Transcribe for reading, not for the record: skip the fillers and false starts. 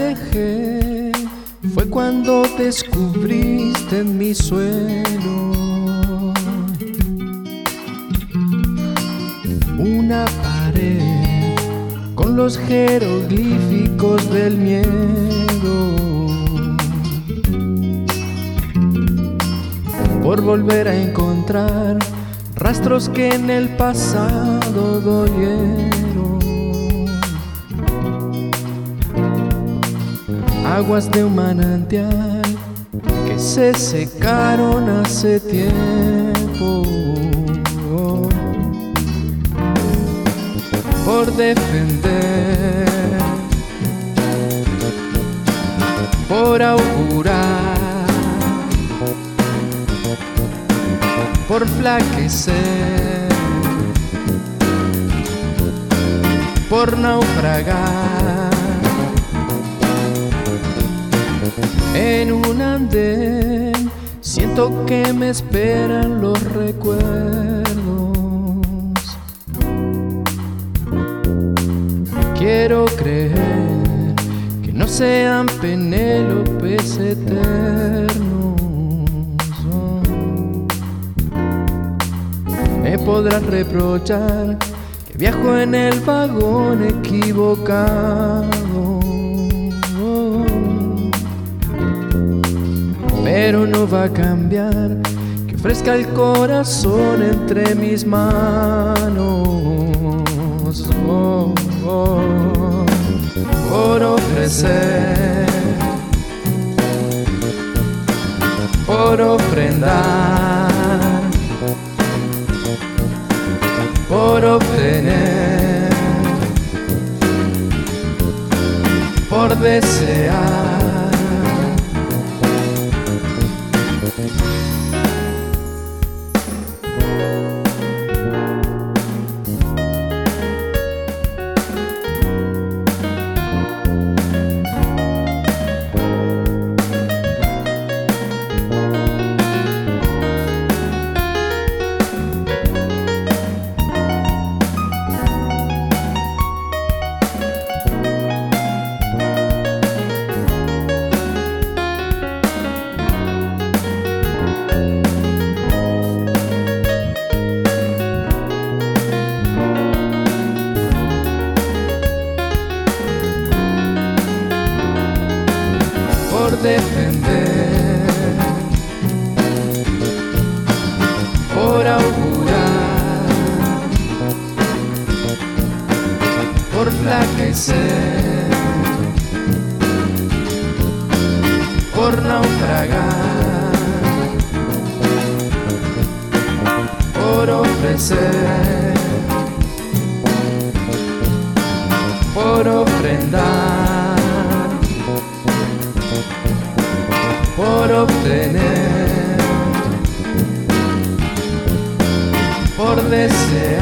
alejé fue cuando descubriste en mi suelo una pared con los jeroglíficos del miedo, por volver a encontrar rastros que en el pasado dolieron. Aguas de un manantial que se secaron hace tiempo, por defender, por augurar, por flaquecer, por naufragar en un andén. Siento que me esperan los recuerdos. Quiero creer que no sean Penélopes eternos. Me podrás reprochar que viajo en el vagón equivocado, pero no va a cambiar que ofrezca el corazón entre mis manos. Por ofrecer, por ofrendar, por obtener, por desear. Por defender, por augurar, por flaquecer, por naufragar, por ofrecer, por ofrendar, por obtener, por desear.